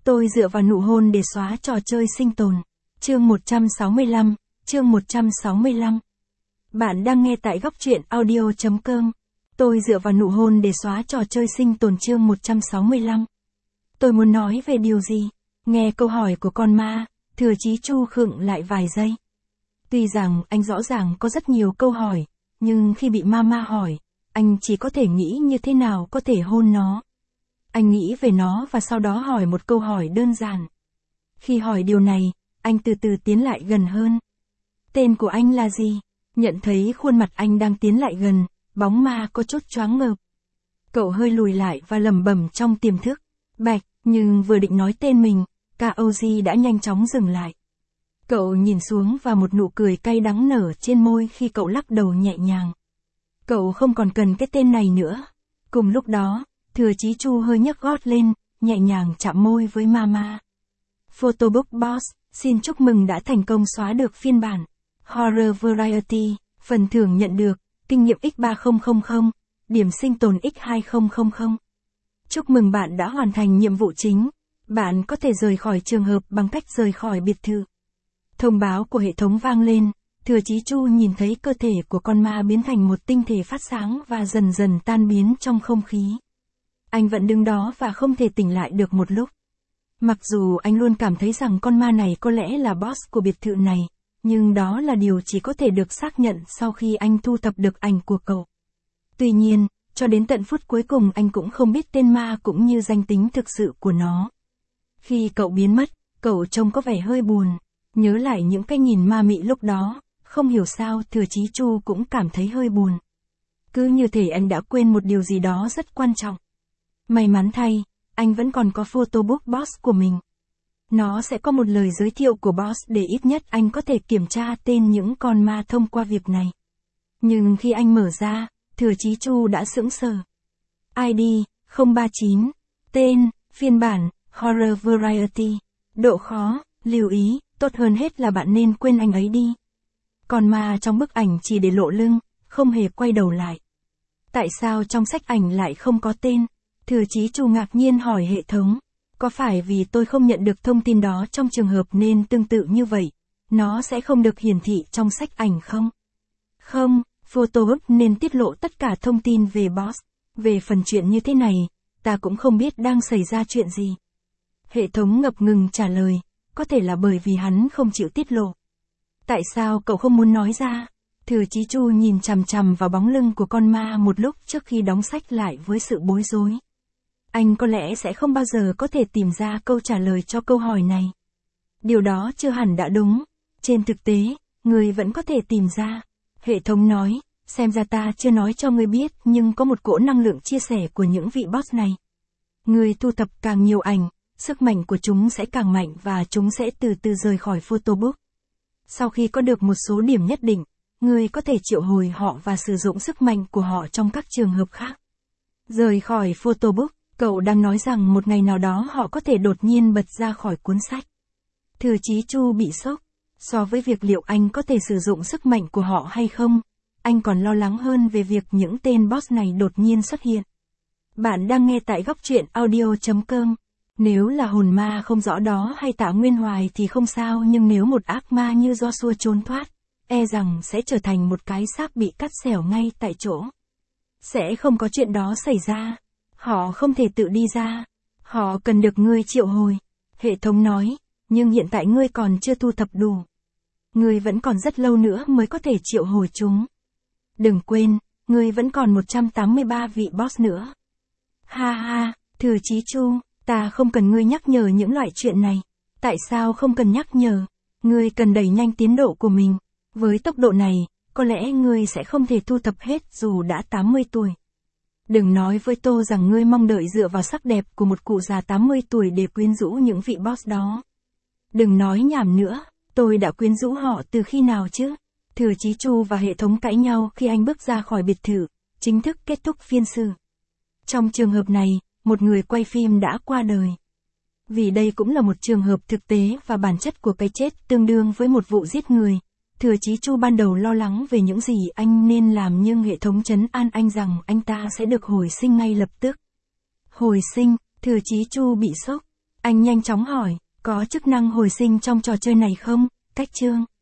Tôi dựa vào nụ hôn để xóa trò chơi sinh tồn. Chương 165. Bạn đang nghe tại góc truyện audio.com. Tôi dựa vào nụ hôn để xóa trò chơi sinh tồn chương 165. Tôi muốn nói về điều gì? Nghe câu hỏi của con ma, Thừa Chí Chu khựng lại vài giây. Tuy rằng anh rõ ràng có rất nhiều câu hỏi, nhưng khi bị mama hỏi, anh chỉ có thể nghĩ như thế nào có thể hôn nó. Anh nghĩ về nó và sau đó hỏi một câu hỏi đơn giản. Khi hỏi điều này, anh từ từ tiến lại gần hơn. Tên của anh là gì? Nhận thấy khuôn mặt anh đang tiến lại gần, bóng ma có chút choáng ngợp. Cậu hơi lùi lại và lẩm bẩm trong tiềm thức. Bạch, nhưng vừa định nói tên mình, Kaoji đã nhanh chóng dừng lại. Cậu nhìn xuống và một nụ cười cay đắng nở trên môi khi cậu lắc đầu nhẹ nhàng. Cậu không còn cần cái tên này nữa. Cùng lúc đó, Thừa Chí Chu hơi nhấc gót lên, nhẹ nhàng chạm môi với mama. Photobook Boss, xin chúc mừng đã thành công xóa được phiên bản Horror Variety, phần thưởng nhận được, kinh nghiệm X3000, điểm sinh tồn X2000. Chúc mừng bạn đã hoàn thành nhiệm vụ chính. Bạn có thể rời khỏi trường hợp bằng cách rời khỏi biệt thự. Thông báo của hệ thống vang lên, Thừa Chí Chu nhìn thấy cơ thể của con ma biến thành một tinh thể phát sáng và dần dần tan biến trong không khí. Anh vẫn đứng đó và không thể tỉnh lại được một lúc. Mặc dù anh luôn cảm thấy rằng con ma này có lẽ là boss của biệt thự này, nhưng đó là điều chỉ có thể được xác nhận sau khi anh thu thập được ảnh của cậu. Tuy nhiên, cho đến tận phút cuối cùng anh cũng không biết tên ma cũng như danh tính thực sự của nó. Khi cậu biến mất, cậu trông có vẻ hơi buồn. Nhớ lại những cái nhìn ma mị lúc đó, không hiểu sao Thừa Chí Chu cũng cảm thấy hơi buồn. Cứ như thể anh đã quên một điều gì đó rất quan trọng. May mắn thay, anh vẫn còn có Photobook Boss của mình. Nó sẽ có một lời giới thiệu của Boss để ít nhất anh có thể kiểm tra tên những con ma thông qua việc này. Nhưng khi anh mở ra, Thừa Chí Chu đã sững sờ. ID, 039. Tên, phiên bản, Horror Variety. Độ khó, lưu ý, tốt hơn hết là bạn nên quên anh ấy đi. Con ma trong bức ảnh chỉ để lộ lưng, không hề quay đầu lại. Tại sao trong sách ảnh lại không có tên? Thừa Chí Chu ngạc nhiên hỏi hệ thống. Có phải vì tôi không nhận được thông tin đó trong trường hợp nên tương tự như vậy, nó sẽ không được hiển thị trong sách ảnh không? Không, Photobook nên tiết lộ tất cả thông tin về Boss. Về phần chuyện như thế này, ta cũng không biết đang xảy ra chuyện gì. Hệ thống ngập ngừng trả lời, có thể là bởi vì hắn không chịu tiết lộ. Tại sao cậu không muốn nói ra? Thừa Chí Chu nhìn chằm chằm vào bóng lưng của con ma một lúc trước khi đóng sách lại với sự bối rối. Anh có lẽ sẽ không bao giờ có thể tìm ra câu trả lời cho câu hỏi này. Điều đó chưa hẳn đã đúng. Trên thực tế, người vẫn có thể tìm ra. Hệ thống nói, xem ra ta chưa nói cho ngươi biết nhưng có một cỗ năng lượng chia sẻ của những vị boss này. Người thu thập càng nhiều ảnh, sức mạnh của chúng sẽ càng mạnh và chúng sẽ từ từ rời khỏi Photobook. Sau khi có được một số điểm nhất định, người có thể triệu hồi họ và sử dụng sức mạnh của họ trong các trường hợp khác. Rời khỏi Photobook, cậu đang nói rằng một ngày nào đó họ có thể đột nhiên bật ra khỏi cuốn sách. Thừa Chí Chu bị sốc. So với việc liệu anh có thể sử dụng sức mạnh của họ hay không, anh còn lo lắng hơn về việc những tên boss này đột nhiên xuất hiện. Bạn đang nghe tại góc truyện audio.com. Nếu là hồn ma không rõ đó hay Tạ Nguyên Hoài thì không sao, nhưng nếu một ác ma như Joshua trốn thoát, e rằng sẽ trở thành một cái xác bị cắt xẻo ngay tại chỗ. Sẽ không có chuyện đó xảy ra. Họ không thể tự đi ra. Họ cần được ngươi triệu hồi. Hệ thống nói, nhưng hiện tại ngươi còn chưa thu thập đủ. Ngươi vẫn còn rất lâu nữa mới có thể triệu hồi chúng. Đừng quên, ngươi vẫn còn 183 vị boss nữa. Ha ha, Thừa Chí Chu, ta không cần ngươi nhắc nhở những loại chuyện này. Tại sao không cần nhắc nhở? Ngươi cần đẩy nhanh tiến độ của mình. Với tốc độ này, có lẽ ngươi sẽ không thể thu thập hết dù đã 80 tuổi. Đừng nói với tôi rằng ngươi mong đợi dựa vào sắc đẹp của một cụ già 80 tuổi để quyến rũ những vị boss đó. Đừng nói nhảm nữa, tôi đã quyến rũ họ từ khi nào chứ? Thừa Chí Chu và hệ thống cãi nhau khi anh bước ra khỏi biệt thự, chính thức kết thúc phiên xử. Trong trường hợp này, một người quay phim đã qua đời. Vì đây cũng là một trường hợp thực tế và bản chất của cái chết tương đương với một vụ giết người. Thừa Chí Chu ban đầu lo lắng về những gì anh nên làm nhưng hệ thống trấn an anh rằng anh ta sẽ được hồi sinh ngay lập tức. Hồi sinh, Thừa Chí Chu bị sốc. Anh nhanh chóng hỏi, có chức năng hồi sinh trong trò chơi này không? Cách chương.